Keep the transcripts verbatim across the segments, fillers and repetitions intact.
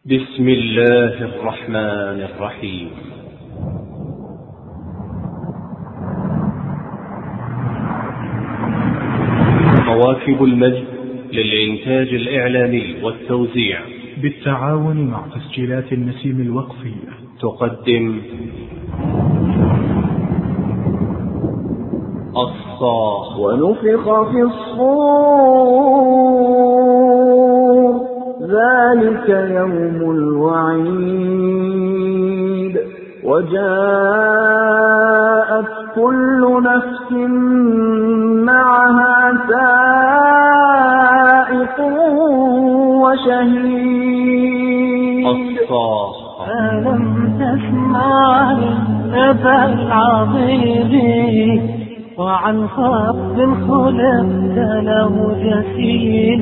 بسم الله الرحمن الرحيم. مواكب المجد للإنتاج الإعلامي والتوزيع بالتعاون مع تسجيلات النسيم الوقفية تقدم الصاخ. ونفخ في الصور ذلك يوم الوعيد وجاءت كل نفس معها سائق وشهيد. الصاخ. ألم تسمع النبأ العظيم وعن خفض خلقت له جسيم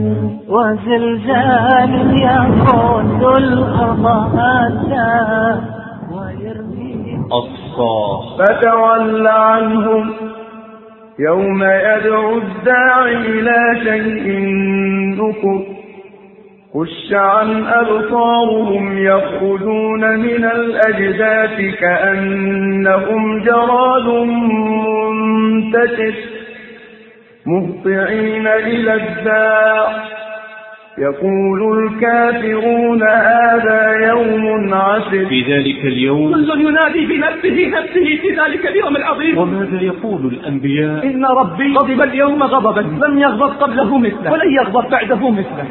وزلزال يمد الأرض هدا ويرمي. الصاخ. فتول عنهم يوم يدعو الداعي إلى شيء نكر خش عن أبصارهم يخرجون من الأجداث كأنهم جراد منتشر مهطعين إلى الداع يقول الكافرون هذا يوم عسر. في ذلك اليوم كل ينادي بنفسه نفسه في ذلك اليوم العظيم. وماذا يقول الأنبياء؟ إن ربي غضب اليوم غضبا لم يغضب قبله مثله ولن يغضب بعده مثله.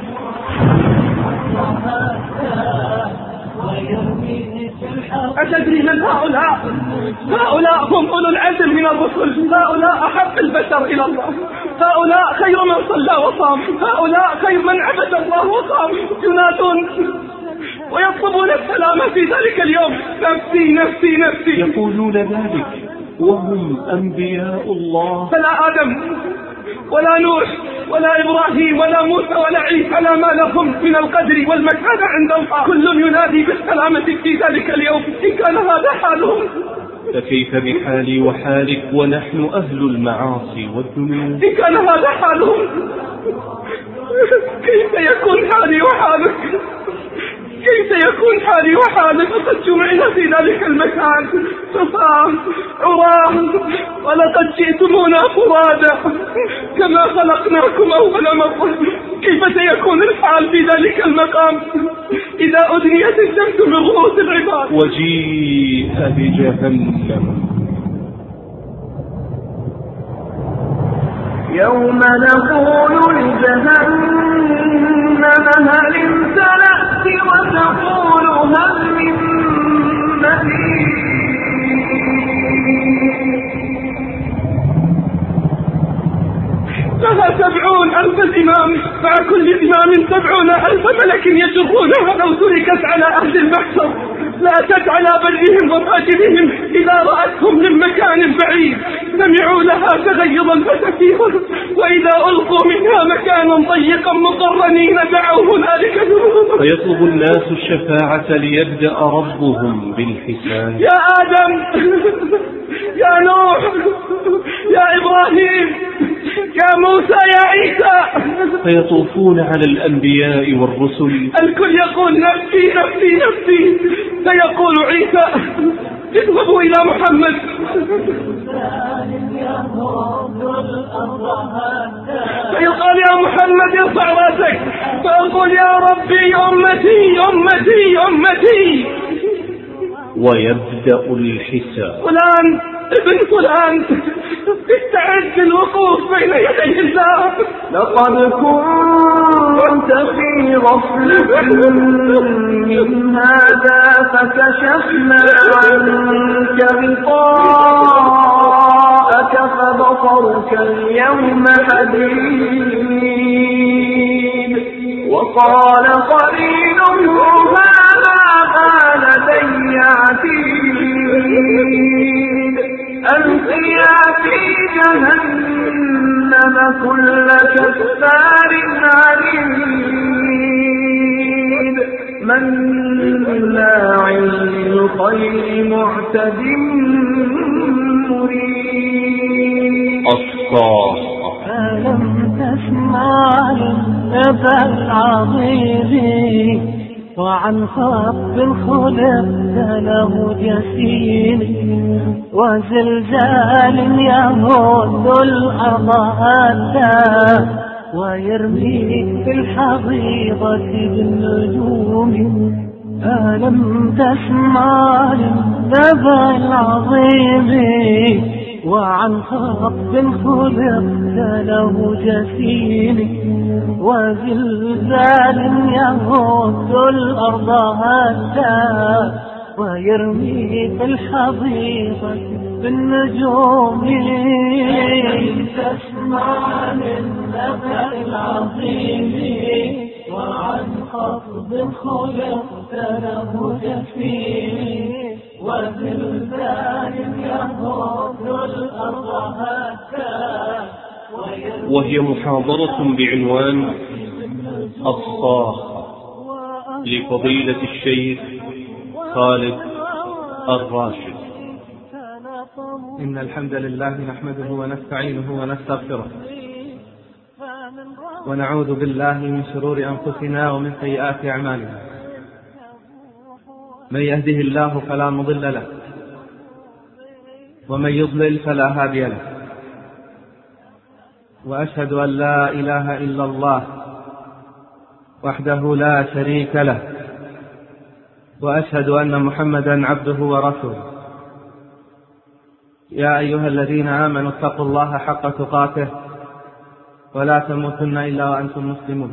أتدري من هؤلاء؟ هؤلاء هم أولو العزم من الرسل، هؤلاء أحب البشر إلى الله، هؤلاء خير من صلى وصام، هؤلاء خير من عبد الله وصام، ينادون ويطلبون السلامة في ذلك اليوم. نفسي نفسي نفسي يقولون ذلك وهم أنبياء الله. فلا آدم ولا نوح ولا إبراهيم ولا موسى ولا عيسى لا ما لهم من القدر والمكانة عند الله. كل ينادي بالسلامة في ذلك اليوم. إن كان هذا حالهم فكيف بحالي وحالك ونحن أهل المعاصي والذنوب؟ إن كان هذا حالهم كيف يكون حالي وحالك؟ كيف يكون حالي وحالك وقد جمعنا في ذلك المكان صفا عراه ولقد جئتمونا فرادا كما خلقناكم أول مرة؟ كيف سيكون الحال في ذلك المقام إذا أدنيت الشمس من رؤوس العباد وجيء بجهنم يوم نقول لجهنم هل امتلأت وتقول هل من مزيد. لها سبعون ألف زمام مع كل زمام سبعون ألف ملك يجرونها لو تركت على أهل المحشر لا تدع على برهم وفاجرهم إذا رأتهم من مكان بعيد سمعوا لها تغيظا فتفيرا وإذا ألقوا منها مكانا ضيقا مقرنين دعوا هنالك ثبورا. فيطلب الناس الشفاعة ليبدأ ربهم بالحساب. يا آدم يا نوح يا إبراهيم يا موسى يا عيسى. فيطوفون على الأنبياء والرسل الكل يقول نفسي نفسي نفسي. فيقول عيسى اذهبوا إلى محمد. فيقال يا محمد ارفع راسك. فأقول يا ربي أمتي أمتي أمتي. ويبدأ الحساب. فلان ابن فلان استعد للوقوف بين يدي الله. لقد كنت في غفلة من هذا فكشفنا عنك غطاءك فبصرك اليوم حديد. وقال قرينه هذا ما لدي عتيد. ألقيا في جهنم كل كفار عنيد مناع للخير معتد مريد. الصاخ. ألم تسمع النبأ العظيم وعن خط خلقت له جسيم وزلزال يهد الأرض هدا ويرمي في الحضيضة بالنجوم. ألم تسمع للنبأ العظيم وعن خط خلقت له جسيم وزلزال يهد الأرض هدا ويرمي في الحضيضة بالنجوم. تسمع للنبأ العظيم وعن خطب خلقت له جسيم وزلزال يهد الأرض هدا. وهي محاضرة بعنوان الصاخة لفضيلة الشيخ خالد الراشد. إن الحمد لله نحمده ونستعينه ونستغفره ونعوذ بالله من شرور أنفسنا ومن سيئات أعمالنا. من يهده الله فلا مضل له ومن يضلل فلا هادي له. وأشهد أن لا إله إلا الله وحده لا شريك له وأشهد أن محمدا عبده ورسوله. يا أيها الذين آمنوا اتقوا الله حق تقاته ولا تموتن إلا وأنتم مسلمون.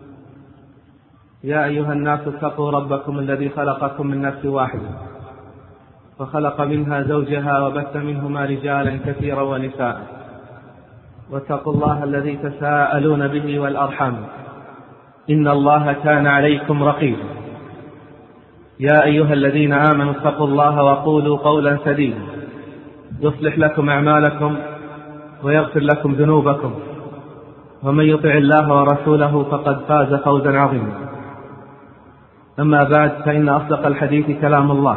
يا أيها الناس اتقوا ربكم الذي خلقكم من نفس واحدة وخلق منها زوجها وبث منهما رجالا كثيرا ونساء واتقوا الله الذي تساءلون به والأرحام إن الله كان عليكم رقيبا. يا أيها الذين آمنوا اتقوا الله وقولوا قولا سديدا يصلح لكم أعمالكم ويغفر لكم ذنوبكم ومن يطع الله ورسوله فقد فاز فوزا عظيما. أما بعد، فإن أصدق الحديث كلام الله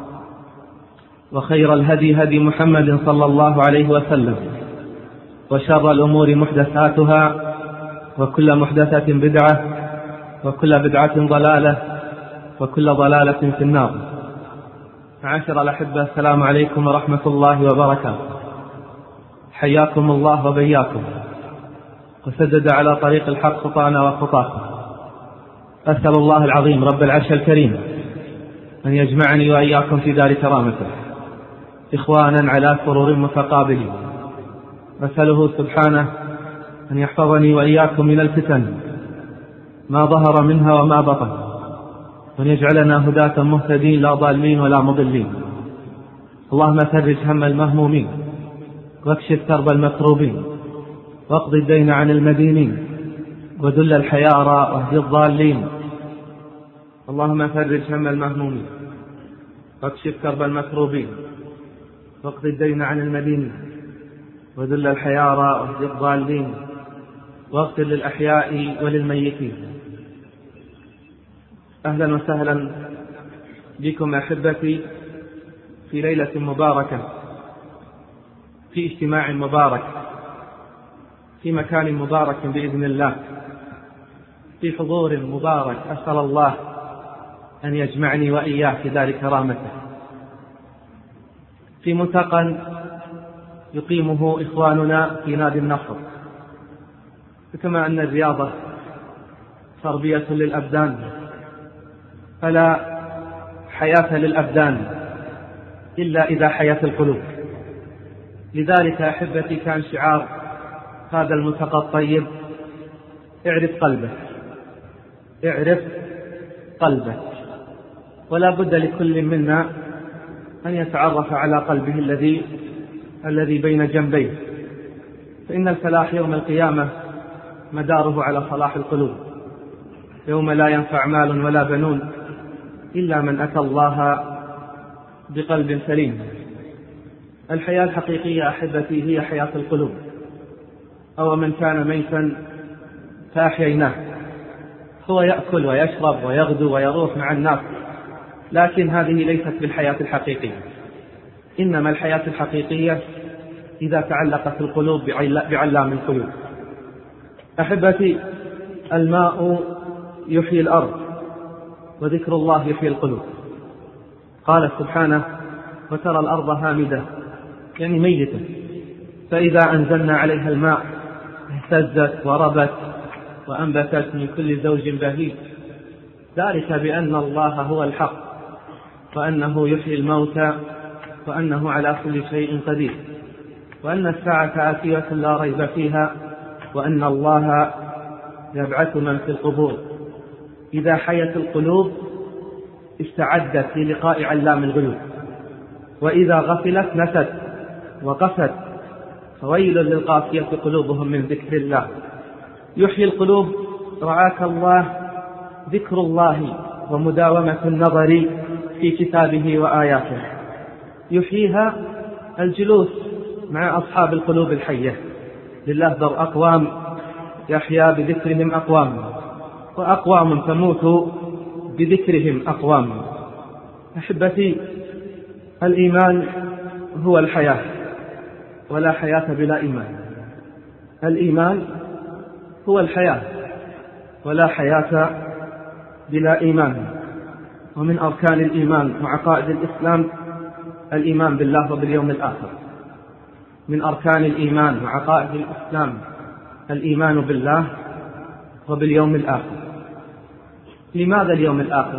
وخير الهدي هدي محمد صلى الله عليه وسلم وشر الأمور محدثاتها وكل محدثة بدعة وكل بدعة ضلالة وكل ضلالة في النار. معاشر الأحبة، السلام عليكم ورحمة الله وبركاته. حياكم الله وبياكم وسدد على طريق الحق خطانا وخطاكم. أسأل الله العظيم رب العرش الكريم أن يجمعني وإياكم في دار كرامته إخوانا على سرور متقابلين. أسأله سبحانه أن يحفظني وإياكم من الفتن ما ظهر منها وما بطن، وأن يجعلنا هداة مهتدين لا ضالين ولا مضلين. اللهم فرج هم المهمومين واكشف كرب المكروبين واقض الدين عن المدينين وذل الحيارى واهد الضالين. اللهم فرج هم المهمومين واكشف كرب المكروبين واقض الدين عن المدينين وذل الحيارى واهد الضالين واغفر للأحياء وللميتين. أهلا وسهلا بكم أحبتي في ليلة مباركة، في اجتماع مبارك، في مكان مبارك بإذن الله، في حضور مبارك. أسأل الله أن يجمعني وإياه في دار كرامته، في ملتقى يقيمه إخواننا في نادي النصر. كما أن الرياضة تربية للأبدان، فلا حياة للأبدان إلا إذا حياة القلوب. لذلك أحبتي كان شعار هذا الملتقى الطيب: اعرف قلبك، اعرف قلبك. ولا بد لكل منا أن يتعرف على قلبه الذي الذي بين جنبيه، فإن الفلاح يوم القيامة مداره على صلاح القلوب، يوم لا ينفع مال ولا بنون إلا من أتى الله بقلب سليم. الحياة الحقيقية أحبتي هي حياة القلوب. أو من كان ميتا فأحييناه. هو يأكل ويشرب ويغدو ويروح مع الناس، لكن هذه ليست بالحياة الحقيقية. إنما الحياة الحقيقية إذا تعلقت القلوب بعلام القلوب. أحبتي، الماء يحيي الأرض وذكر الله يحيي القلوب. قال سبحانه: وترى الأرض هامدة، يعني ميتة، فإذا أنزلنا عليها الماء اهتزت وربت وأنبتت من كل زوج بهيج، ذلك بأن الله هو الحق وأنه يحيي الموتى وأنه على كل شيء قدير، وأن الساعة آتية لا ريب فيها، وأن الله يبعث من في القبور. إذا حيت القلوب استعدت للقاء علام الغيوب، وإذا غفلت نست وقست، فويل للقاسية قلوبهم من ذكر الله. يحيي القلوب رعاك الله ذكر الله ومداومة النظر في كتابه وآياته. يحييها الجلوس مع أصحاب القلوب الحية. لله ذر أقوام يحيا بذكرهم أقوام، وأقوام تموت بذكرهم أقوام. أحبتي، الإيمان هو الحياة، ولا حياة بلا إيمان. الإيمان هو الحياة، ولا حياة بلا إيمان. ومن أركان الإيمان وعقائد الإسلام الإيمان بالله وباليوم الآخر. من أركان الإيمان وعقائد الإسلام الإيمان بالله وباليوم الآخر. لماذا اليوم الآخر؟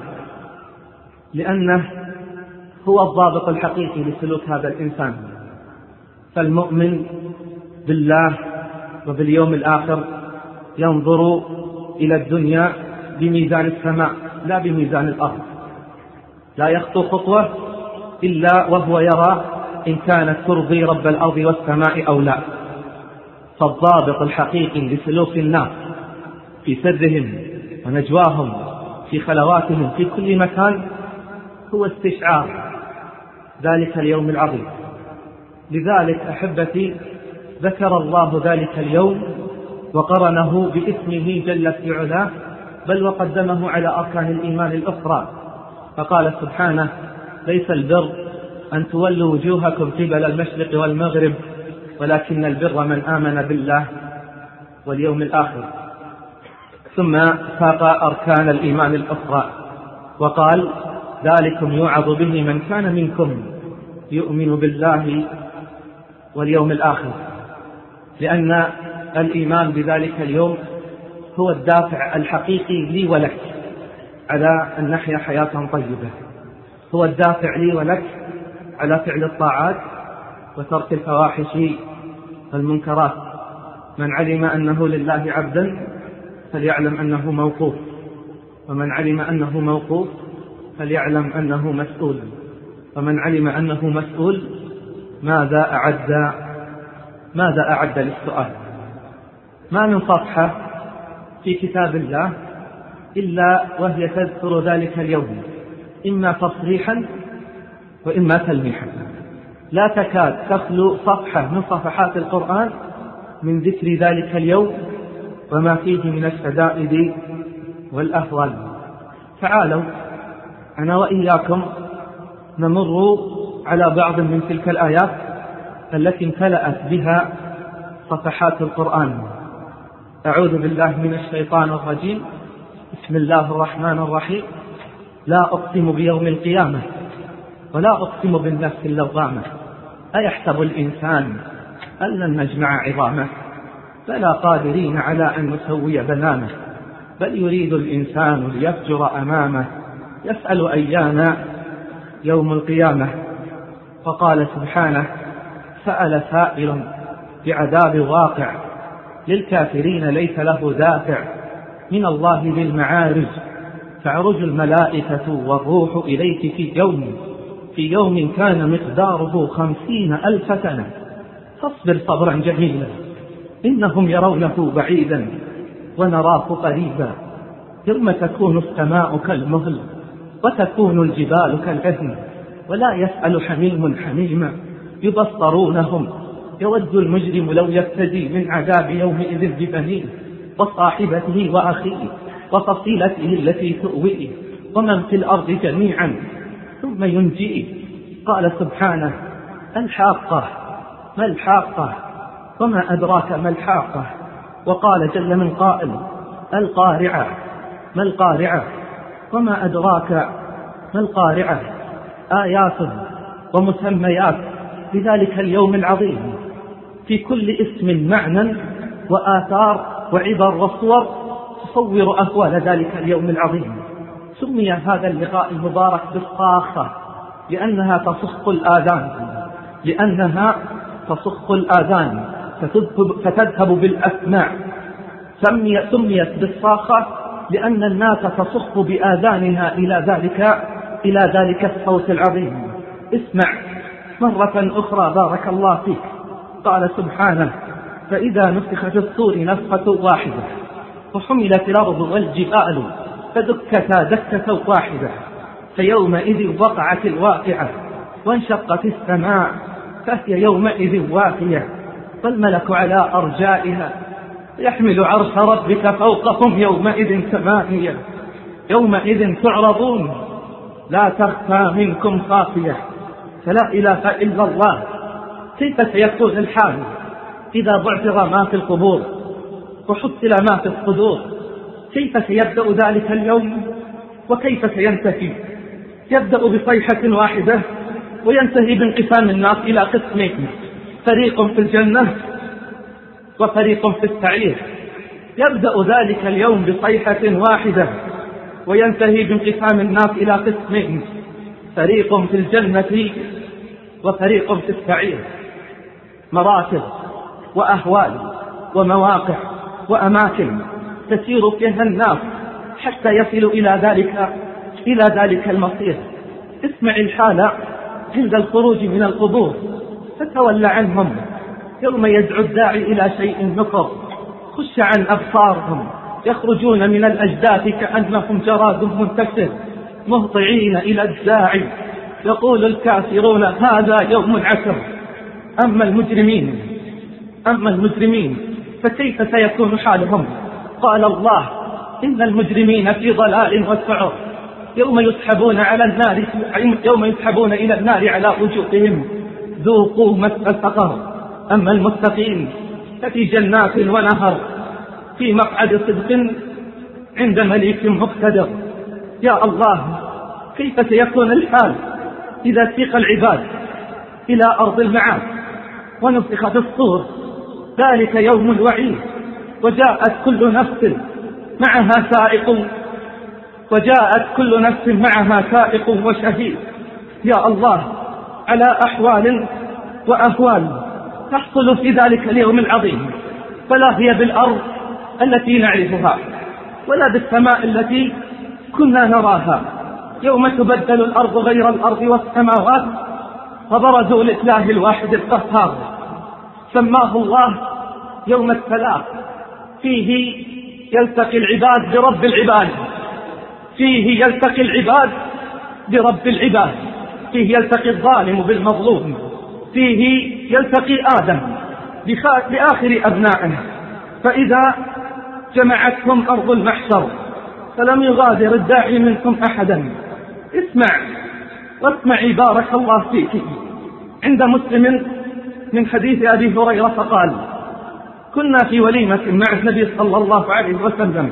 لأنه هو الضابط الحقيقي لسلوك هذا الإنسان. فالمؤمن بالله وباليوم الآخر ينظر إلى الدنيا بميزان السماء لا بميزان الأرض، لا يخطو خطوة إلا وهو يرى إن كانت ترضي رب الأرض والسماء أو لا. فالضابط الحقيقي لسلوك الناس في سرهم ونجواهم في خلواتهم في كل مكان هو استشعار ذلك اليوم العظيم. لذلك أحبتي ذكر الله ذلك اليوم وقرنه باسمه جل في علاه، بل وقدمه على أركان الإيمان الأخرى، فقال سبحانه: ليس البر أن تولوا وجوهكم قبل المشرق والمغرب ولكن البر من آمن بالله واليوم الآخر. ثم ساق أركان الإيمان الأخرى وقال: ذلكم يوعظ به من كان منكم يؤمن بالله واليوم الآخر. لأن الإيمان بذلك اليوم هو الدافع الحقيقي لي ولك على أن نحيا حياة طيبة، هو الدافع لي ولك على فعل الطاعات وترك الفواحش والمنكرات. من علم أنه لله عبدا فليعلم أنه موقوف، ومن علم أنه موقوف فليعلم أنه مسؤول، ومن علم أنه مسؤول ماذا أعد ماذا أعد للسؤال. ما من صفحة في كتاب الله إلا وهي تذكر ذلك اليوم، إما تصريحا وإما تلميحا. لا تكاد تخلو صفحة من صفحات القرآن من ذكر ذلك اليوم وما فيه من الشدائد والأهوال. تعالوا أنا وإياكم نمر على بعض من تلك الآيات التي امتلأت بها صفحات القرآن. أعوذ بالله من الشيطان الرجيم. بسم الله الرحمن الرحيم. لا أقسم بيوم القيامة ولا أقسم بالنفس اللوامة أيحسب الإنسان أن لن نجمع عظامه فلا قادرين على أن نسوي بنانه بل يريد الإنسان ليفجر أمامه يسأل أيان يوم القيامة. وقال سبحانه: سأل سائل بعذاب واقع للكافرين ليس له دافع من الله ذي المعارج تعرج الملائكة والروح إليك في يوم في يوم كان مقداره خمسين ألف سنة فاصبر صبرا جميلا إنهم يرونه بعيدا ونراه قريبا يوم تكون السماء كالمهل وتكون الجبال كالعهن ولا يسأل حميم حميما يبصرونهم يود المجرم لو يفتدي من عذاب يومئذ ببنيه وصاحبته وأخيه وفصيلته التي تؤويه ومن في الأرض جميعا ثم ينجيه. قال سبحانه: الحاقة ما الحاقة وما أدراك ما الحاقة. وقال جل من قائل: القارعة ما القارعة وما أدراك ما القارعة، آيات ومسميات لذلك اليوم العظيم، في كل اسم معنى وآثار وعبر وصور تصور أهوال ذلك اليوم العظيم. سمي هذا اللقاء المبارك بالصاخة لأنها تصخ الآذان، لأنها تصخ الآذان فتذهب بالأسماع. سميت بالصاخة لأن الناس تصخ بآذانها إلى ذلك إلى ذلك الصوت العظيم. اسمع مرة أخرى بارك الله فيك. قال سبحانه: فإذا نفخ في الصور نفخة واحدة وحملت الأرض والجبال فدكتا دكة واحدة فيومئذ وقعت الواقعة وانشقت السماء فهي يومئذ واقية والملك على أرجائها يحمل عرش ربك فوقهم يومئذ ثمانية يومئذ تعرضون لا تخفى منكم خافية. فلا إله إلا الله. كيف سيكون الحال إذا بعثر ما في القبور وحصل ما في الصدور؟ كيف سيبدأ ذلك اليوم وكيف سينتهي؟ يبدأ بصيحة واحدة وينتهي بانقسام الناس إلى قسمين، فريق في الجنة وفريق في السعير. يبدأ ذلك اليوم بصيحة واحدة وينتهي بانقسام الناس إلى قسمين، فريق في الجنة وفريق في السعير. مراتب وأهوال ومواقع وأماكن تسير فيها الناس حتى يصلوا إلى ذلك إلى ذلك المصير. اسمع الحالة عند الخروج من القبور، فتول عنهم يوم يدعو الداعي إلى شيء نكر، خش عن أبصارهم يخرجون من الأجداث كأنهم جراد منتشر مهطعين إلى الداعي يقول الكافرون هذا يوم عسر. أما المجرمين أما المجرمين فكيف سيكون حالهم؟ قال الله: إن المجرمين في ضلال وسعر يوم يسحبون على النار يوم يسحبون إلى النار على وجوههم ذوقوا مس السقر. أما المتقين ففي جنات ونهر في مقعد صدق عند مليك مقتدر. يا الله، كيف سيكون الحال إذا سيق العباد إلى أرض المعاد ونفخ في الصور؟ ذلك يوم الوعيد وجاءت كل نفس معها سائق وجاءت كل نفس معها سائق وشهيد. يا الله، على أحوال وأهوال تحصل في ذلك اليوم العظيم، فلا هي بالأرض التي نعرفها ولا بالسماء التي كنا نراها. يوم تبدل الأرض غير الأرض والسماوات فبرزوا لله الواحد القهار. سماه الله يوم الثلاث، فيه يلتقي العباد برب العباد فيه يلتقي العباد برب العباد فيه يلتقي الظالم بالمظلوم، فيه يلتقي آدم بآخر أبنائه، فإذا جمعتهم أرض المحشر فلم يغادر الداعي منكم أحدا. اسمع واسمعي بارك الله فيك. عند مسلم من حديث أبي هريرة قال: كنا في وليمة مع النبي صلى الله عليه وسلم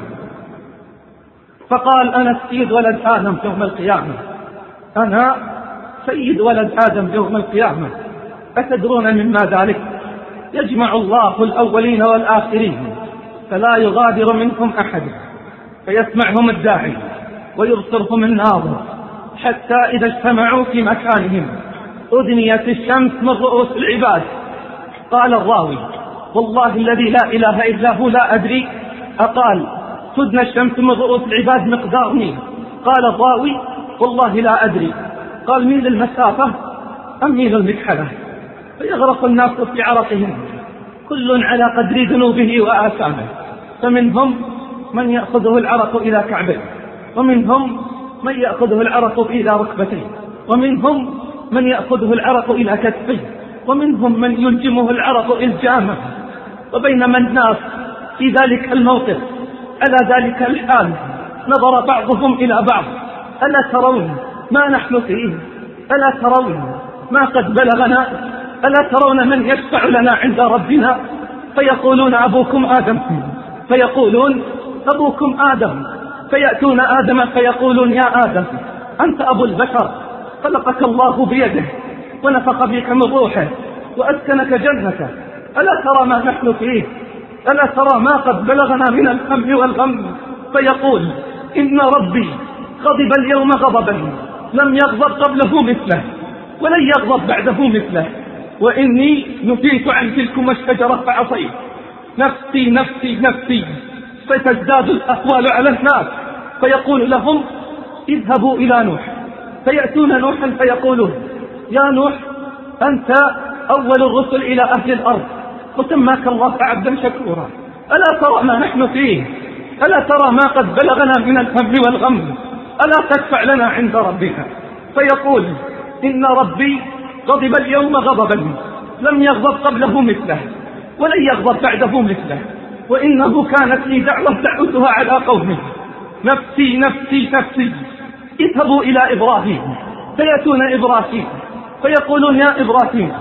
فقال: أنا سيد ولد آدم يوم القيامة أنا سيد ولد آدم يوم القيامة أتدرون مما ذلك؟ يجمع الله الأولين والآخرين فلا يغادر منكم أحد فيسمعهم الداعي ويبصرهم الناظر حتى إذا اجتمعوا في مكانهم أدنيت الشمس من رؤوس العباد. قال الراوي: والله الذي لا إله إلا هو لا أدري أقال تدنى الشمس من رؤوس العباد مقدار ميل؟ قال الراوي: والله لا أدري. قال: ميل المسافة أم ميل المكحلة؟ فيغرق الناس في عرقهم كل على قدر ذنوبه وآثامه، فمنهم من يأخذه العرق إلى كعبه، ومنهم من يأخذه العرق إلى ركبتيه، ومنهم من يأخذه العرق إلى كتفيه، ومنهم من يلجمه العرق إلجامه. وبينما الناس في ذلك الموقف على ذلك الحال نظر بعضهم إلى بعض: ألا ترون ما نحن فيه؟ ألا ترون ما قد بلغنا؟ ألا ترون من يشفع لنا عند ربنا؟ فيقولون: أبوكم آدم فيقولون: أبوكم آدم فيأتون آدم فيقولون يا آدم أنت أبو البشر، خلقك الله بيده ونفخ بك من روحه وأسكنك جنته، ألا ترى ما نحن فيه؟ ألا ترى ما قد بلغنا من الهم والغم؟ فيقول إن ربي غضب اليوم غضبا لم يغضب قبله مثله ولن يغضب بعده مثله، وإني نهيت عن تلكم الشجرة فعصيت، نفسي نفسي نفسي. فتزداد الأهوال على الناس، فيقول لهم اذهبوا إلى نوح، فيأتون نوحا فيقولون يا نوح أنت أول الرسل إلى أهل الأرض وسماك الله عبدا شكورا، ألا ترى ما نحن فيه؟ ألا ترى ما قد بلغنا من الهم والغم؟ ألا تدفع لنا عند ربنا؟ فيقول إن ربي غضب اليوم غضبا لم يغضب قبله مثله ولن يغضب بعده مثله، وإنه كانت لي دعوة دعوتها على قومي، نفسي نفسي نفسي. اذهبوا إلى إبراهيم، فيأتون إبراهيم فيقولون يا إبراهيم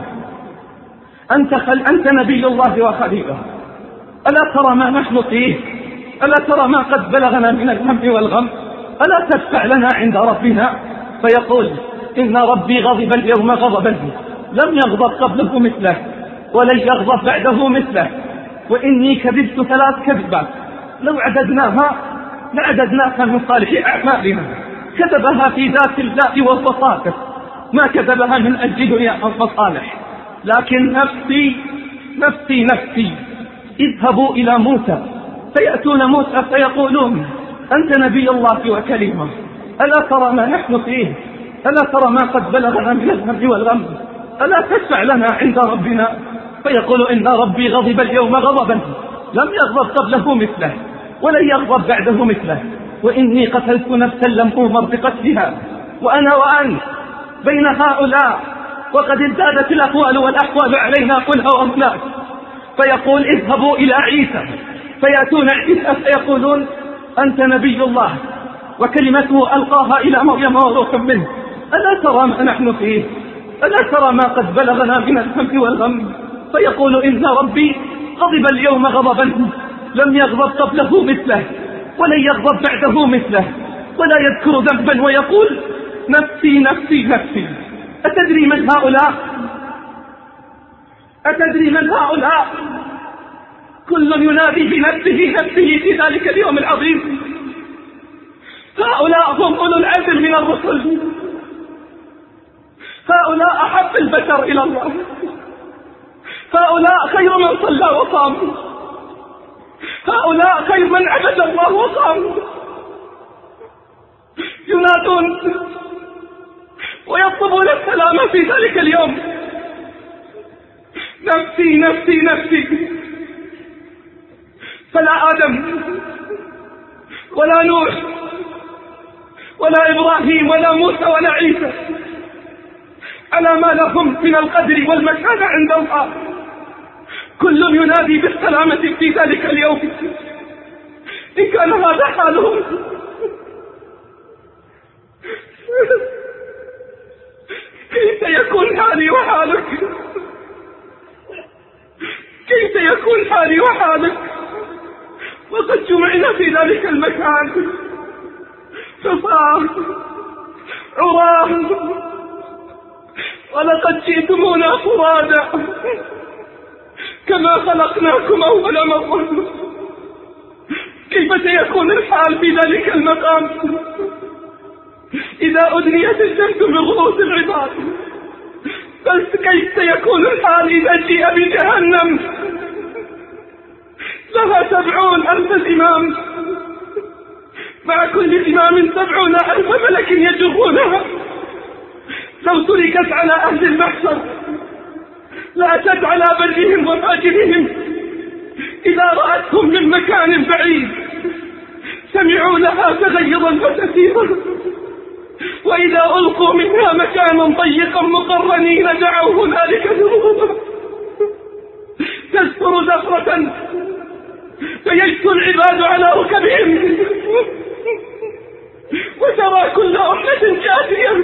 أنت, خل أنت نبي الله وخليله، ألا ترى ما نحن فيه؟ ألا ترى ما قد بلغنا من الهم والغم؟ ألا تدفع لنا عند ربنا؟ فيقول إن ربي غضب اليوم غضبا لم يغضب قبله مثله ولن يغضب بعده مثله، وإني كذبت ثلاث كذبات لو عددناها لعددناها من صالح أعمالنا، كتبها في ذات الله وهو صادق، ما كتبها من أجل دنيا أو مصالح، لكن نفسي نفسي نفسي. اذهبوا إلى موسى، فيأتون موسى فيقولون أنت نبي الله وكلمة، ألا ترى ما نحن فيه؟ ألا ترى ما قد بلغنا من الهم والغم؟ ألا تشفع لنا عند ربنا؟ فيقول إن ربي غضب اليوم غضبا لم يغضب قبله مثله ولن يغضب بعده مثله، وإني قتلت نفسا لم أؤمر بقتلها وأنا وأنت بين هؤلاء، وقد ازدادت الأقوال والأحوال علينا قلها وأملاك. فيقول اذهبوا إلى عيسى، فيأتون عيسى فيقولون أنت نبي الله وكلمته ألقاها إلى مريم وروح منه، ألا ترى ما نحن فيه؟ ألا ترى ما قد بلغنا من الهم والغم؟ فيقول إن ربي غضب اليوم غضبا لم يغضب قبله مثله ولن يغضب بعده مثله، ولا يذكر ذنبا ويقول نفسي نفسي نفسي. أتدري من هؤلاء؟ أتدري من هؤلاء؟ كل ينادي بنفسه نفسه في ذلك اليوم العظيم. هؤلاء هم أولو العزم من الرسل، هؤلاء أحب البشر إلى الله، هؤلاء خير من صلى وصام، هؤلاء خير من عبد الله وصام. ينادون ويطلبون السلام في ذلك اليوم، نفسي نفسي نفسي. فلا آدم ولا نوح ولا إبراهيم ولا موسى ولا عيسى على ما لهم من القدر والمكانة عند الله، كل ينادي بالسلامة في ذلك اليوم. إن كان هذا حالهم كيف يكون حالي وحالك؟ كيف يكون حالي وحالك وقد جمعنا في ذلك المكان حصاة عراة، ولقد جئتمونا فرادا كما خلقناكم أول مرة. كيف سيكون الحال في ذلك المقام إذا أدنيت الشمس من رؤوس العباد؟ بل كيف سيكون الحال إذا جيء بجهنم لها سبعون ألف زمام، مع كل زمام سبعون ألف ملك يجرونها؟ لو تركت على أهل المحشر لأتت على برهم وفاجرهم، إذا رأتهم من مكان بعيد سمعوا لها تغيظا وتسيرا، وإذا ألقوا منها مكانا ضيقا مقرنين دعوا هنالك ثبورا. تزفر زفرة فيجثو العباد على ركبهم، وترى كل أمة جاثية.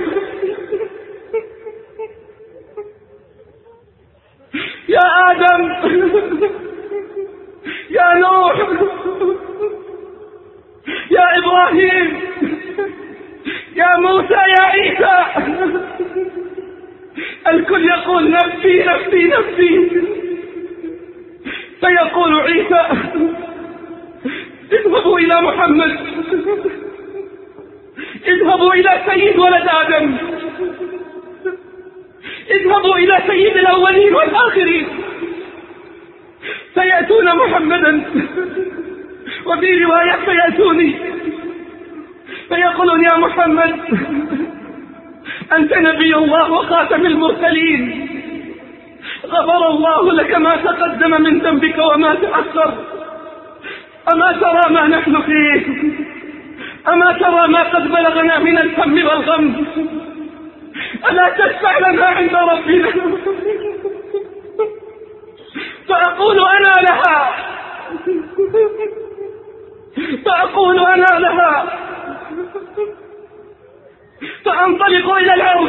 يا آدم، يا نوح، يا إبراهيم، موسى يا عيسى. الكل يقول نفسي نفسي نفسي. فيقول عيسى اذهبوا إلى محمد، اذهبوا إلى سيد ولد آدم، اذهبوا إلى سيد الأولين والآخرين. فيأتون محمدا، وفي رواية فيأتوني فيقولون يا محمد أنت نبي الله وخاتم المرسلين، غفر الله لك ما تقدم من ذنبك وما تأخر، أما ترى ما نحن فيه؟ أما ترى ما قد بلغنا من الهم والغم؟ ألا تشفع لنا عند ربنا؟ فأقول أنا لها، فأقول أنا لها، فأنطلق إلى العرش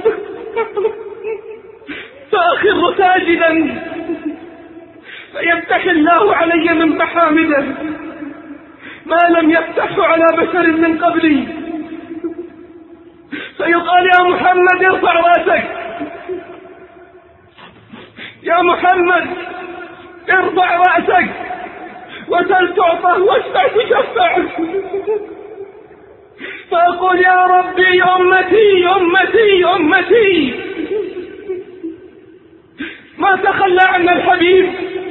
فأخر ساجدا، فيفتح الله علي من محامده ما لم يفتحه على بشر من قبلي، فيقال يا محمد ارفع راسك، يا محمد ارفع رأسك وسل تعطى واشفع تشفع. فأقول يا ربي أمتي أمتي أمتي، ما تخلى عنا الحبيب،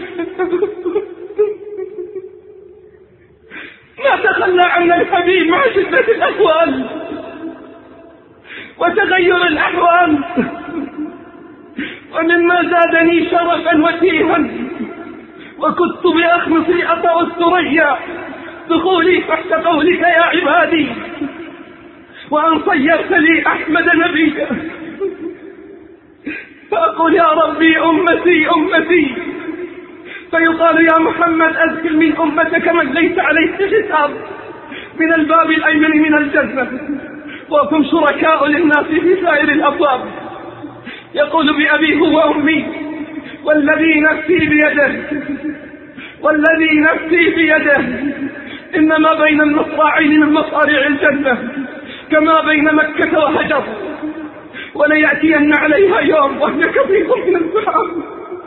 ما تخلى عنا الحبيب مع شدة الأحوال وتغير الأحوال. ومما زادني شرفا وتيها وكنت بأخمصي أطأ الثريا دخولي تحت قولك يا عبادي، وأن صيرت لي أحمد نبيا. فأقول يا ربي أمتي أمتي، فيقال يا محمد أدخل من أمتك من ليس عليه حساب من الباب الأيمن من الجنة، وهم شركاء للناس في سائر الأبواب. يقول بأبيه وأمي والذي نفسي بيده، والذي نفسي بيده، إنما بين المصراعين من مصارع الجنة كما بين مكة وهجر، وليأتين عليها يوم وهي كثير من الزحام،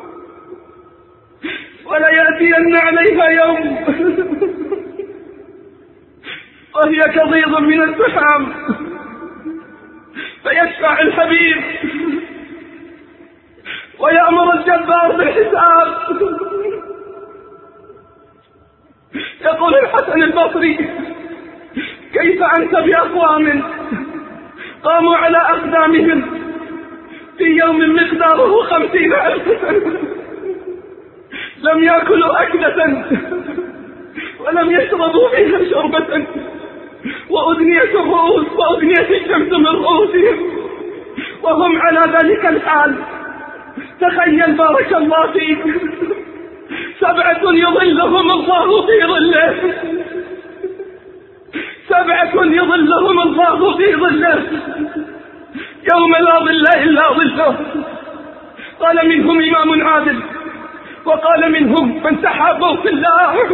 وليأتين عليها يوم وهي كضيض من الزحام، فيشفع الحبيب ويأمر الجبار بالحساب. يقول الحسن البصري كيف أنت بأقوام قاموا على أقدامهم في يوم مقداره خمسين ألف سنة، لم يأكلوا أكلة ولم يشربوا فيها شربة، وأدنية الرؤوس وأدنية الشمس من رؤوسهم وهم على ذلك الحال. تخيل بارك الله فيك، سبعة يظلهم الله في ظله، سبعة يظلهم الله في ظله يوم لا ظل إلا ظله. قال منهم إمام عادل، وقال منهم من تحابوا في الله.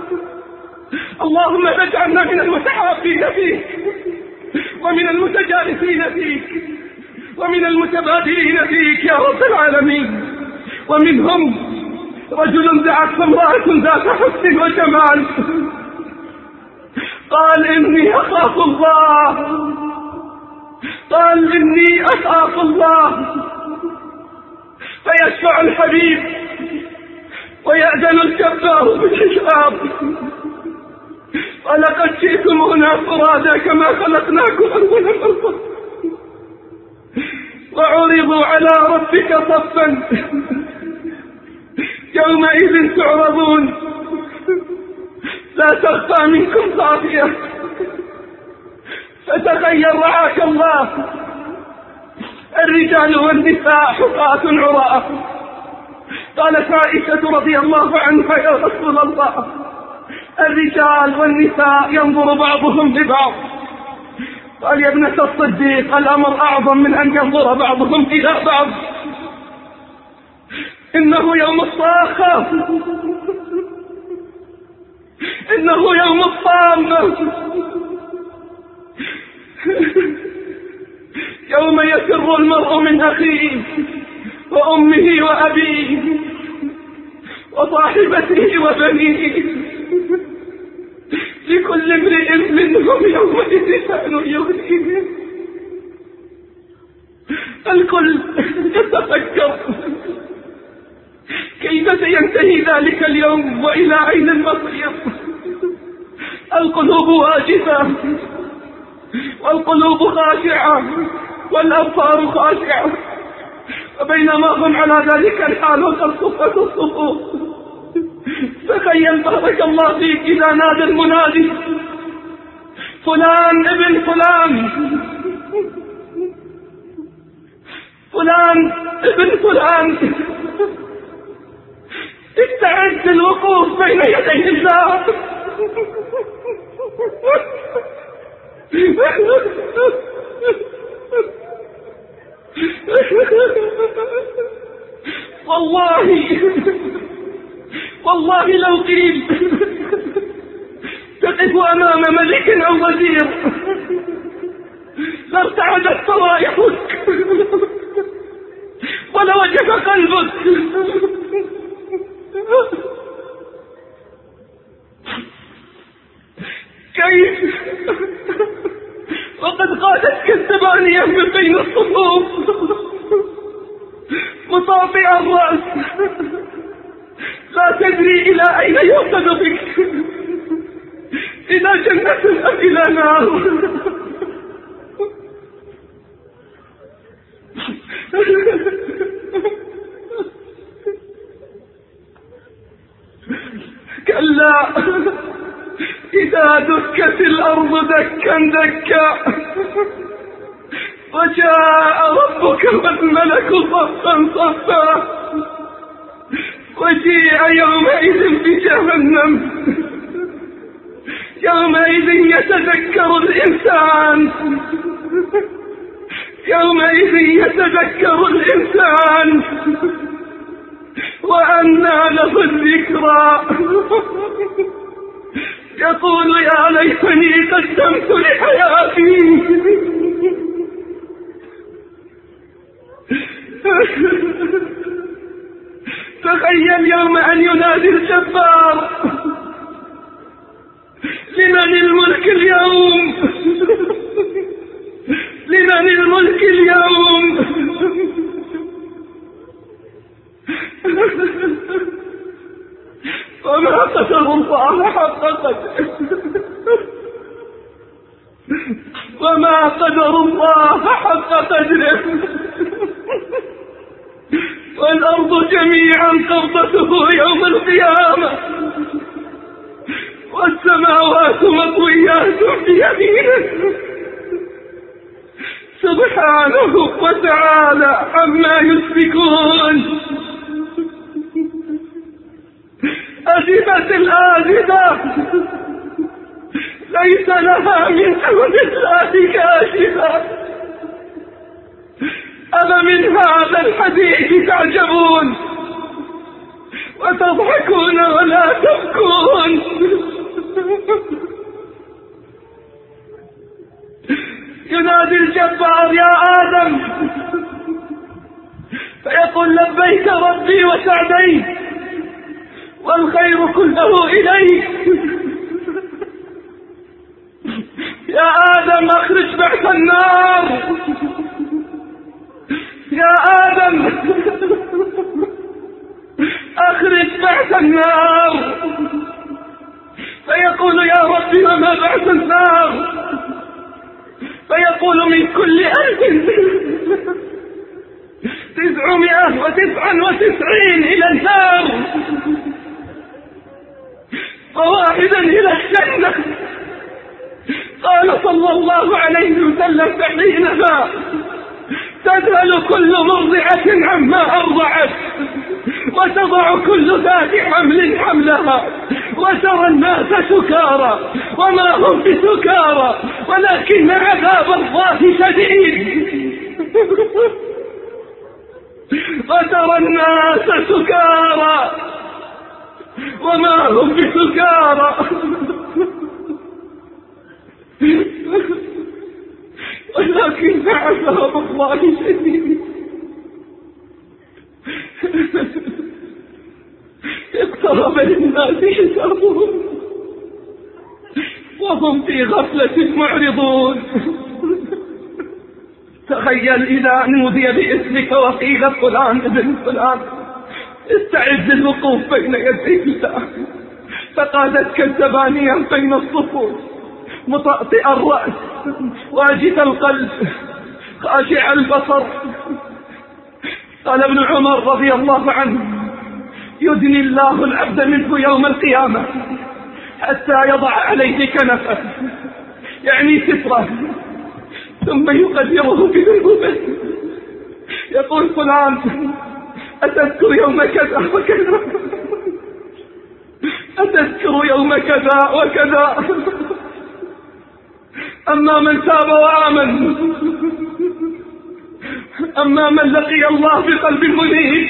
اللهم اجعلنا من المتحابين فيك، ومن المتجالسين فيك، ومن المتبادلين فيك يا رب العالمين. ومنهم رجل دعته امرأة ذات حسن وجمال، قال إني أخاف الله، قال إني أخاف الله. فيشفع الحبيب ويأذن الجبار بالحساب، ولقد جئتمونا فرادا كما خلقناكم أول مرة، وعرضوا على ربك صفا يومئذ تعرضون لا تخفى منكم خافية. فتخيل رعاك الله الرجال والنساء حفاة عراة. قالت عائشة رضي الله عنها يا رسول الله الرجال والنساء ينظر بعضهم لبعض. قال يا ابنة الصديق الأمر أعظم من أن ينظر بعضهم إلى بعض، إنه يوم الصاخة، إنه يوم الطامة. يفر المرء من أخيه وأمه وأبيه وصاحبته وبنيه، لكل امرئ منهم يومئذ شأن يغنيه. الكل يتفكر كيف سينتهي ذلك اليوم وإلى أين المصير. القلوب واجفة والقلوب خاشعة والأبصار خاشعة، وبينما هم على ذلك الحال وقد صفت الصفوف، تخيل بارك الله فيك إذا نادى المنادي فلان ابن فلان، فلان ابن فلان، استعد للوقوف بين يدي الله. والله والله لو قيل تقف أمام ملك أو وزير لارتعدت صوائحك ولوجف قلبك. كيف وقد قادتك الثمانية من بين الصفوف مطاطع الرأس، لا تدري إلى أين يوصل بك، إلى جنة أم إلى نار. كلا إذا دكت الأرض دكا دكا وجاء ربك والملك صفا صفا وجيء يومئذ بجهنم، يومئذ يتذكر الإنسان، يومئذ يتذكر الإنسان وأنى له الذكرى، يقول يا ليتني قدمت لحياتي. تخيل يوم أن ينادي الجبار لمن الملك اليوم، لمن الملك اليوم. وما قدر الله حق قدره، وما قدر الله حق قدره، والأرض جميعا قبضته يوم القيامة والسماوات مطويات بيمينه سبحانه وتعالى عما يشركون. أزفت الآزفة ليس لها من دون الله كاشفة. أفمن هذا الحديث تعجبون وتضحكون ولا تبكون. ينادي الجبار يا آدم فيقول لبيك ربي وسعديك والخير كله إليك. يا آدم أخرج بعث النار، يا آدم أخرج بعث النار. فيقول يا ربي وما بعث النار؟ فيقول من كل ألف تسعمائة وتسعة وتسعين إلى النار وواحدا إلى الجنة. قال صلى الله عليه وسلم حينما تذهل كل مرضعة عما أرضعت وتضع كل ذات حمل حملها وترى الناس سكارى وما هم بسكارى ولكن عذاب الله شديد. وترى الناس سكارى وما هم بسكارى ولكن عذاب الله شديد. اقترب للناس حسابهم وهم في غفلة معرضون. تخيل إذا نودي باسمك وقيل فلان ابن فلان استعد للوقوف بين يدي الله، فقادتك الزبانية بين الصفوف مطأطئ الرأس واجد القلب خاشع البصر. قال ابن عمر رضي الله عنه: يدني الله العبد منه يوم القيامة حتى يضع عليه كنفه، يعني ستره، ثم يقدره بذنوبه. يقول فلان أتذكر يوم كذا وكذا، أتذكر يوم كذا وكذا. أما من تاب وآمن، أما من لقي الله بقلب منيب،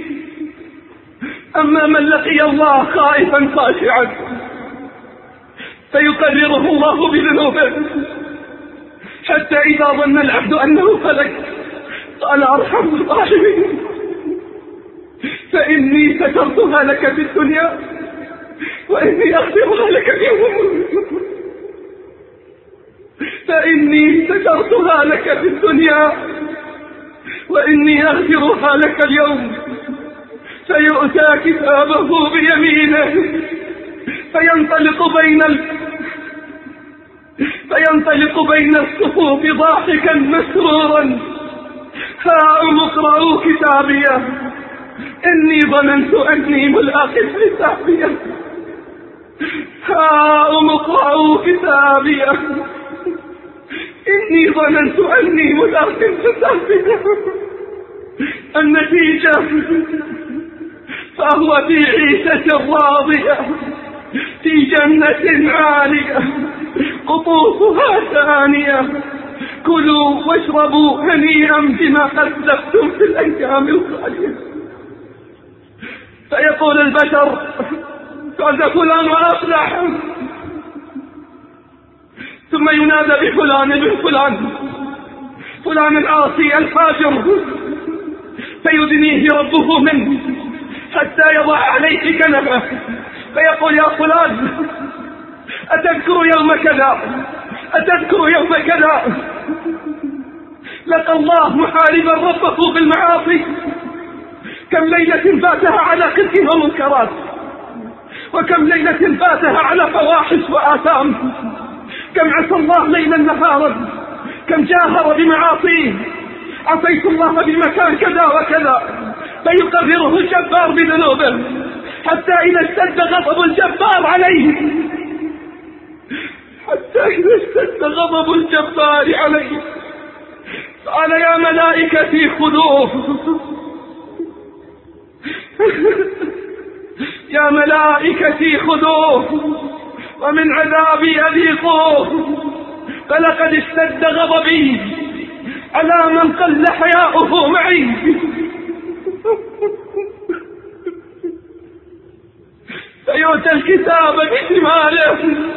أما من لقي الله خائفا خاشعا فيقرره الله بذنوبه، حتى إذا ظن العبد أنه هلك قال: أرحم الراحمين، فإني سترتها لك في الدنيا وإني أغفرها لك اليوم، فإني سترتها لك في الدنيا وإني أغفرها لك اليوم. فيؤتى كتابه بيمينه فينطلق بين ال... فينطلق بين الصفوف ضاحكا مسرورا: هاؤم اقرءوا كتابيه إني ظننت أني ملاق حسابيه، هاؤم اقرءوا كتابيه إني ظننت أني ملاق حسابيه. النتيجة فهو في عيشة راضية في جنة عالية قطوفها ثانية، كلوا واشربوا هنيئا بما قدمتم في الأيام الخالية. فيقول البشر: فاز فلان وأفلح، ثم ينادى بفلان ابن فلان، فلان العاصي الفاجر، فيدنيه ربه منه حتى يضع عليه كنفه فيقول: يا فلان أتذكر يوم كذا، أتذكر يوم كذا. لقى الله محاربا ربه بالمعاصي، كم ليلة فاتها على قتل ومنكرات، وكم ليلة فاتها على فواحش وآثام، كم عصى الله ليلا نهارا، كم جاهر بمعاصيه: عصيت الله بمكان كذا وكذا. فيقرره الجبار بذنوبه حتى إذا اشتد غضب الجبار عليه، حتى إذا اشتد غضب الجبار عليه قال: يا ملائكتي خذوه، يا ملائكتي خذوه ومن عذابي أذيقوه، فلقد اشتد غضبي على من قل حياؤه معي. فيؤتى الكتاب بشماله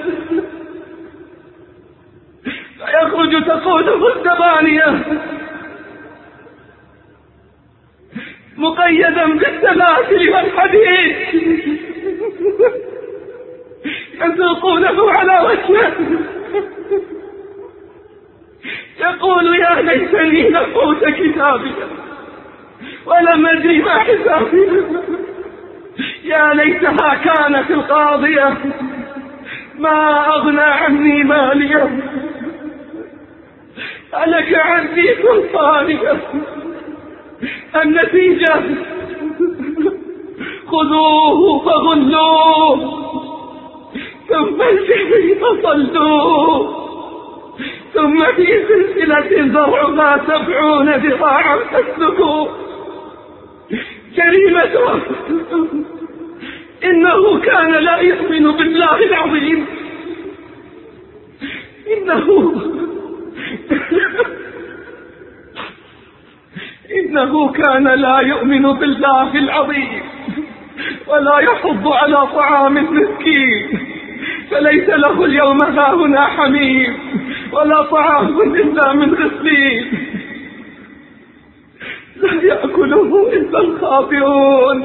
فيخرج تقوده الزبانية مقيدا بالسلاسل والحديد، يذوقونه على وجهه، يقول: يا ليتني لقوت كتابي ولم أدري ما حسابي، يا ليتها كانت القاضية ما أغنى عني مالية، هلك عني سلطانية. النتيجة خذوه فغلوه ثم الجحيم صلوه ثم في سلسلة ذرعها سبعون ذراعا فاسلكوه. جريمته إنه كان لا يؤمن بالله العظيم، إنه إنه كان لا يؤمن بالله العظيم ولا يحض على طعام المسكين، فليس له اليوم هاهنا حميم ولا طعام إلا من غسلين لا يأكله إلا الخاطئون.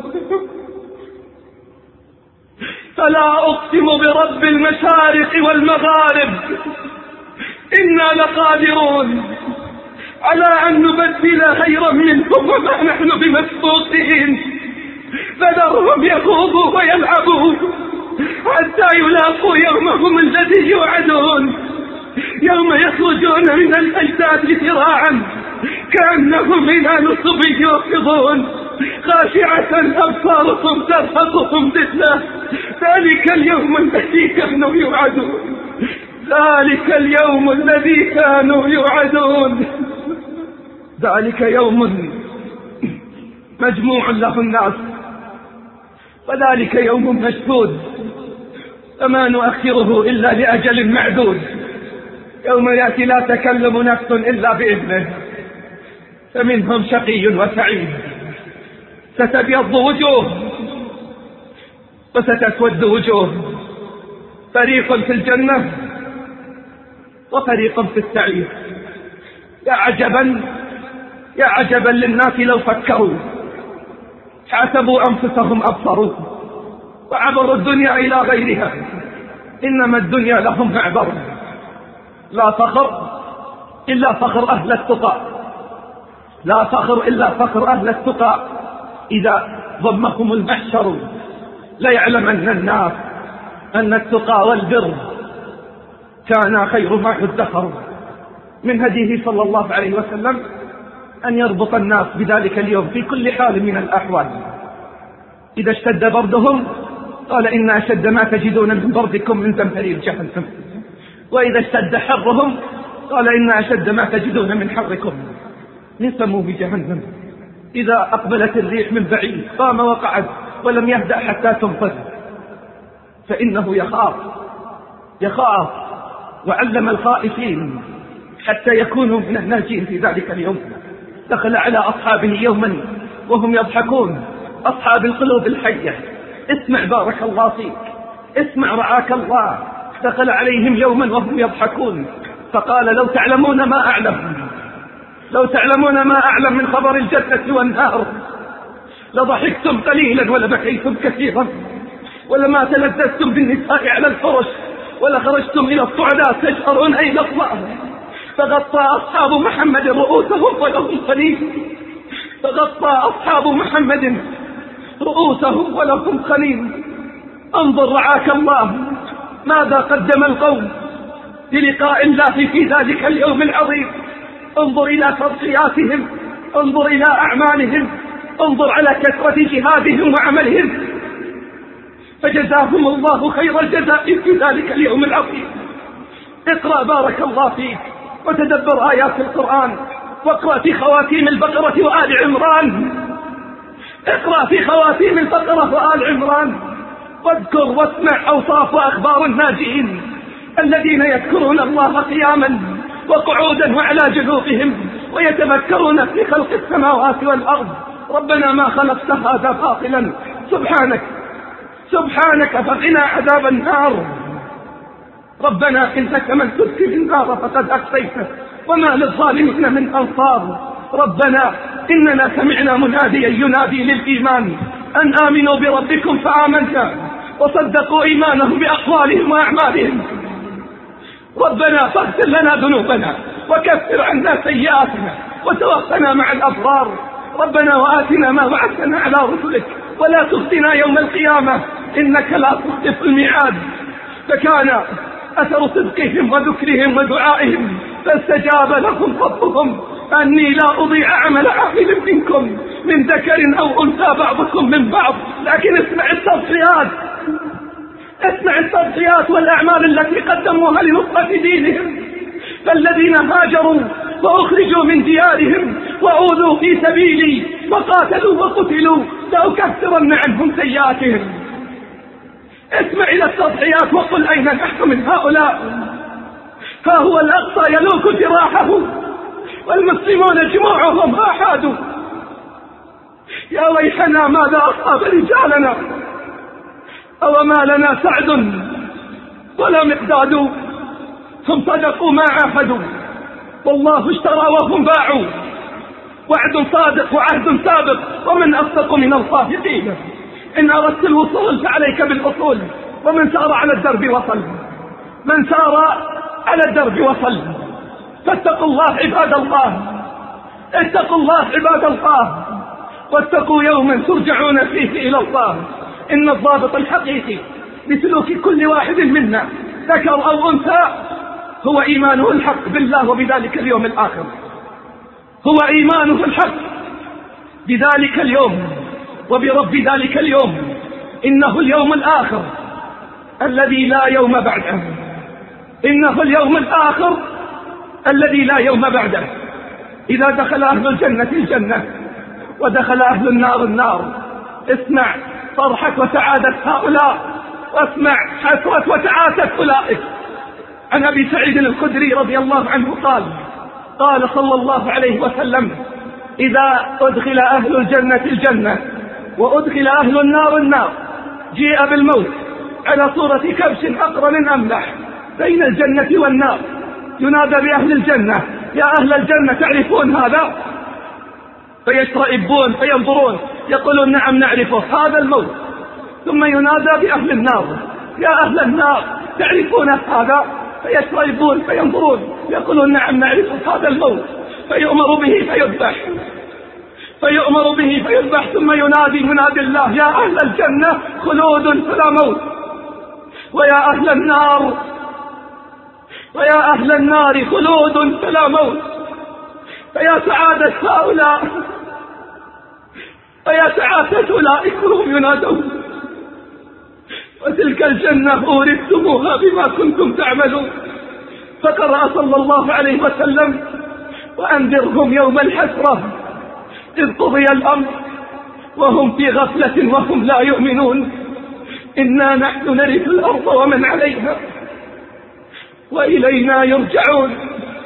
فلا أقسم برب المشارق والمغارب إنا لقادرون على أن نبدل خيرا منهم وما نحن بمسبوقين. فذرهم يخوضوا ويلعبوا حتى يلاقوا يومهم الذي يوعدون، يوم يخرجون من الأجداث ذراعا كأنهم إلى نصب يوقظون، خاشعة أبصارهم ترهقهم ذلة. ذلك اليوم الذي كانوا يوعدون، ذلك اليوم الذي كانوا يوعدون. ذلك يوم مجموع له الناس، وذلك يوم مشهود، فما نؤخره إلا لأجل معدود. يوم يأتي لا تكلم نفس إلا بإذنه، فمنهم شقي وسعيد. ستبيض وجوه وستسود وجوه، فريق في الجنة وفريق في السعير. يا عجبا يا عجبا للناس لو فكروا، حاسبوا أنفسهم أبصروا وعبروا الدنيا إلى غيرها، إنما الدنيا لهم معبر. لا فخر إلا فخر أهل التقى، لا فخر إلا فخر أهل التقى. إذا ضمهم المحشر ليعلمن الناس أن التقى والبر كان خير ما يدخر. من هديه صلى الله عليه وسلم أن يربط الناس بذلك اليوم في كل حال من الأحوال. إذا اشتد بردهم قال إن أشد ما تجدون من بردكم من زمهرير جهنم، وإذا اشتد حرهم قال إن أشد ما تجدون من حركم من سموم جهنم. إذا أقبلت الريح من بعيد قام وقعد ولم يهدأ حتى تنفذ، فإنه يخاف يخاف وعلم الخائفين حتى يكونوا من الناجين في ذلك اليوم. دخل على أصحابه يوما وهم يضحكون، أصحاب القلوب الحية. اسمع بارك الله فيك، اسمع رعاك الله. دخل عليهم يوما وهم يضحكون فقال لو تعلمون ما أعلم، لو تعلمون ما أعلم من خبر الجنة والنار لضحكتم قليلا ولبكيتم كثيرا، ولما تلذذتم بالنساء على الفرش ولخرجتم إلى الصعداء تجأرون إلى الله. فغطى أصحاب محمد رؤوسهم ولهم خليل، فغطى أصحاب محمد رؤوسهم ولهم خليل. انظر رعاك الله ماذا قدم القوم للقاء الله في ذلك اليوم العظيم. انظر إلى تضحياتهم، انظر إلى أعمالهم، انظر على كثرة جهادهم وعملهم، فجزاهم الله خير الجزاء في ذلك اليوم العظيم. اقرأ بارك الله فيك وتدبر آيات القرآن، واقرأ في خواتيم البقرة وآل عمران، اقرأ في خواتيم البقرة وآل عمران، واذكر واسمع أوصاف وأخبار الناجين الذين يذكرون الله قياما وقعودا وعلى جنوبهم ويتفكرون في خلق السماوات والأرض. ربنا ما خلقت هذا باطلا، سبحانك سبحانك فقنا عذاب النار. ربنا إنك من تدخل النار فقد أخزيته وما للظالمين من أنصار. ربنا إننا سمعنا مناديا ينادي للإيمان أن آمنوا بربكم فآمنا، وصدقوا إيمانهم بأقوالهم وأعمالهم. ربنا فاغفر لنا ذنوبنا وكفر عنا سيئاتنا وتوفنا مع الأبرار. ربنا وآتنا ما وعدتنا على رسلك ولا تخزنا يوم القيامة إنك لا تخلف الميعاد. فكان أثر صدقهم وذكرهم ودعائهم فاستجاب لهم ربهم أني لا أضيع عمل عامل منكم من ذكر أو أنثى بعضكم من بعض. لكن اسمع التضحيات، اسمع التضحيات والأعمال التي قدموها لنصرة دينهم. فالذين هاجروا وأخرجوا من ديارهم وأوذوا في سبيلي وقاتلوا وقتلوا لأكفرن عنهم سيئاتهم. اسمع إلى التضحيات وقل أين نحن من هؤلاء. ها هو الأقصى يلوك جراحه والمسلمون جموعهم آحادوا. يا ويحنا ماذا أصاب رجالنا، أو ما لنا سعد ولا مقداد. هم صدقوا ما عاهدوا والله اشترى وهم باعوا، وعد صادق وعهد سابق، ومن أصدق من الله قيلا. إن أردت الوصول فعليك بالأصول، ومن سار على الدرب وصل، من سار على الدرب وصل. فاتقوا الله عباد الله، اتقوا الله عباد الله، واتقوا يوما ترجعون فيه إلى الله. إن الضابط الحقيقي لسلوك كل واحد منا ذكر أو أنثى هو إيمانه الحق بالله وبذلك اليوم الآخر، هو إيمانه الحق بذلك اليوم وبرب ذلك اليوم. إنه اليوم الآخر الذي لا يوم بعده، إنه اليوم الآخر الذي لا يوم بعده. إذا دخل أهل الجنة الجنة ودخل أهل النار النار، اسمع فرحة وسعادة هؤلاء، واسمع حسرة وتعاسة أولئك. عن أبي سعيد الخدري رضي الله عنه قال قال صلى الله عليه وسلم: إذا أدخل أهل الجنة الجنة وأدخل أهل النار النار، جيء بالموت على صورة كبش أقرن أملح بين الجنة والنار، ينادى بأهل الجنة: يا أهل الجنة تعرفون هذا؟ فيشرئبون فينظرون يقولون: نعم نعرفه، هذا الموت. ثم ينادى بأهل النار: يا أهل النار تعرفون هذا؟ فيشرئبون فينظرون يقولون: نعم نعرفه، هذا الموت. فيؤمر به فيذبح فيؤمر به فيذبح ثم ينادي منادي الله: يا أهل الجنة خلود فلا موت، ويا أهل النار ويا أهل النار خلود فلا موت. فيا سعادة هؤلاء ويا سعادة أولئك هم ينادون. وتلك الجنة أورثتموها بما كنتم تعملون. فقرأ صلى الله عليه وسلم: وأنذرهم يوم الحسرة إذ قضي الأمر وهم في غفلة وهم لا يؤمنون، إنا نحن نرث الأرض ومن عليها وإلينا يرجعون.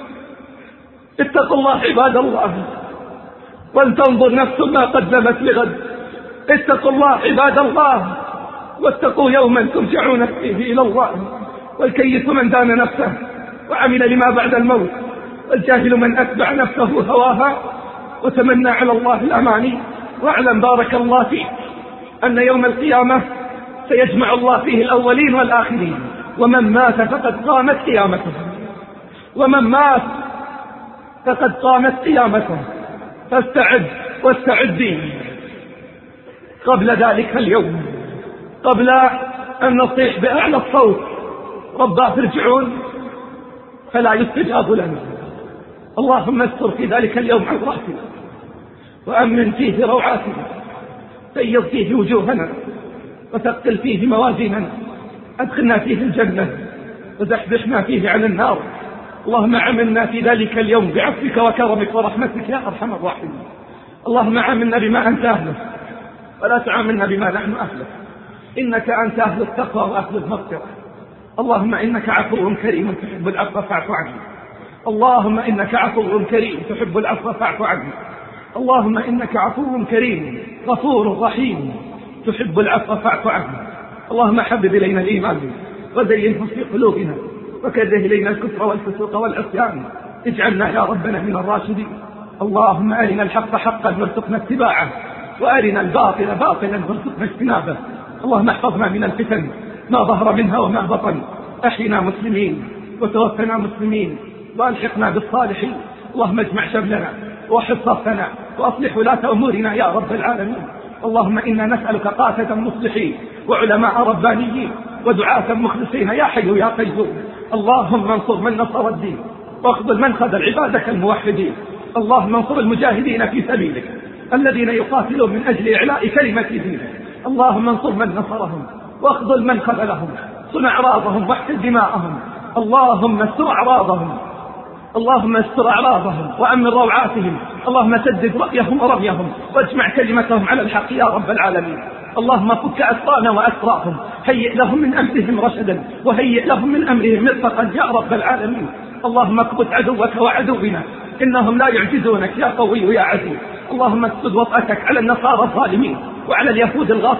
اتقوا الله عباد الله، ولتنظر نفس ما قدمت لغد. اتقوا الله عباد الله، واتقوا يوما ترجعون فيه إلى الله. والكيس من دان نفسه وعمل لما بعد الموت، والجاهل من أتبع نفسه هواها وتمنى على الله الأماني. واعلم بارك الله فيك أن يوم القيامة سيجمع الله فيه الأولين والآخرين، ومن مات فقد قامت قيامته، ومن مات فقد قامت قيامته. فاستعد واستعدي قبل ذلك اليوم، قبل أن نصيح بأعلى الصوت: رباه ارجعون، فلا يستجاب لنا. اللهم استر في ذلك اليوم عوراتنا، وأمن فيه روعاتنا، سير فيه وجوهنا، وثقل فيه موازيننا، أدخلنا فيه الجنة، وزحزحنا فيه عن النار. اللهم عاملنا في ذلك اليوم بعفوك وكرمك ورحمتك يا أرحم الراحمين. اللهم عاملنا بما أنت أهله، ولا تعاملنا بما نحن أهله، إنك أنت أهل التقوى وأهل المغفرة. اللهم إنك عفو كريم تحب العفو فاعف عنه. اللهم إنك عفو كريم تحب العفو فاعف عنه. اللهم إنك عفو كريم غفور رحيم تحب العفو فاعف عنه. اللهم حبب إلينا الإيمان وزينه في قلوبنا، وكره إلينا الكفر والفسوق والعصيان، اجعلنا يا ربنا من الراشدين. اللهم أرنا الحق حقا وارزقنا اتباعه، وأرنا الباطل باطلا وارزقنا اجتنابه. اللهم احفظنا من الفتن ما ظهر منها وما بطن، أحينا مسلمين وتوفنا مسلمين، وألحقنا بالصالحين. اللهم اجمع شملنا وحفظ صفنا وأصلح ولاة أمورنا يا رب العالمين. اللهم إنا نسألك قادة مصلحين وعلماء ربانيين ودعاة مخلصين يا حي يا قيوم. اللهم انصر من نصر الدين، واخذل من خذل عبادك الموحدين. اللهم انصر المجاهدين في سبيلك الذين يقاتلون من أجل إعلاء كلمة دينك. اللهم انصر من نصرهم، واخذل من خذلهم، صن أعراضهم واحفظ دماءهم. اللهم استر أعراضهم اللهم استر أعراضهم وأمن روعاتهم. اللهم سدد رأيهم ورميهم، واجمع كلمتهم على الحق يا رب العالمين. اللهم فك أسرانا وأسراهم، هيئ لهم من أمرهم رشدا، وهيئ لهم من أمرهم مرفقا يا رب العالمين. اللهم اكبت عدوك وعدونا، إنهم لا يعجزونك يا قوي يا عزيز. اللهم اسد وطأتك على النصارى الظالمين وعلى اليهود الغاصبين،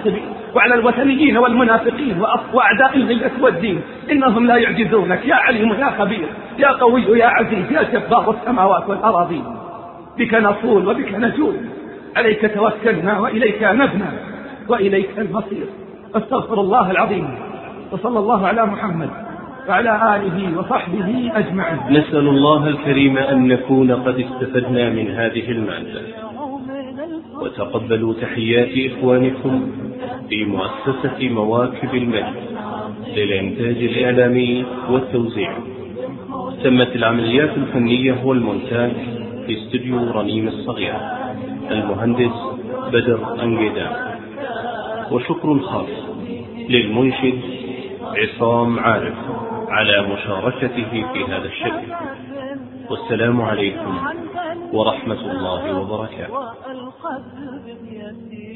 وعلى الوثنيين والمنافقين وأعداء الملة والدين، إنهم لا يعجزونك يا عليم يا خبير يا قوي يا عزيز يا جبار السماوات والأراضين. بك نصول وبك نجول، عليك توكلنا وإليك أنبنا وإليك المصير. استغفر الله العظيم، وصلى الله على محمد وعلى آله وصحبه أجمعين. نسأل الله الكريم أن نكون قد استفدنا من هذه المادة، وتقبلوا تحيات إخوانكم في مؤسسة مواكب المجد للإنتاج الإعلامي والتوزيع. تمت العمليات الفنية والمونتاج في استوديو رنيم الصغير، المهندس بدر أنجدان. وشكر خاص للمنشد عصام عارف على مشاركته في هذا الشكل. والسلام عليكم ورحمة الله وبركاته.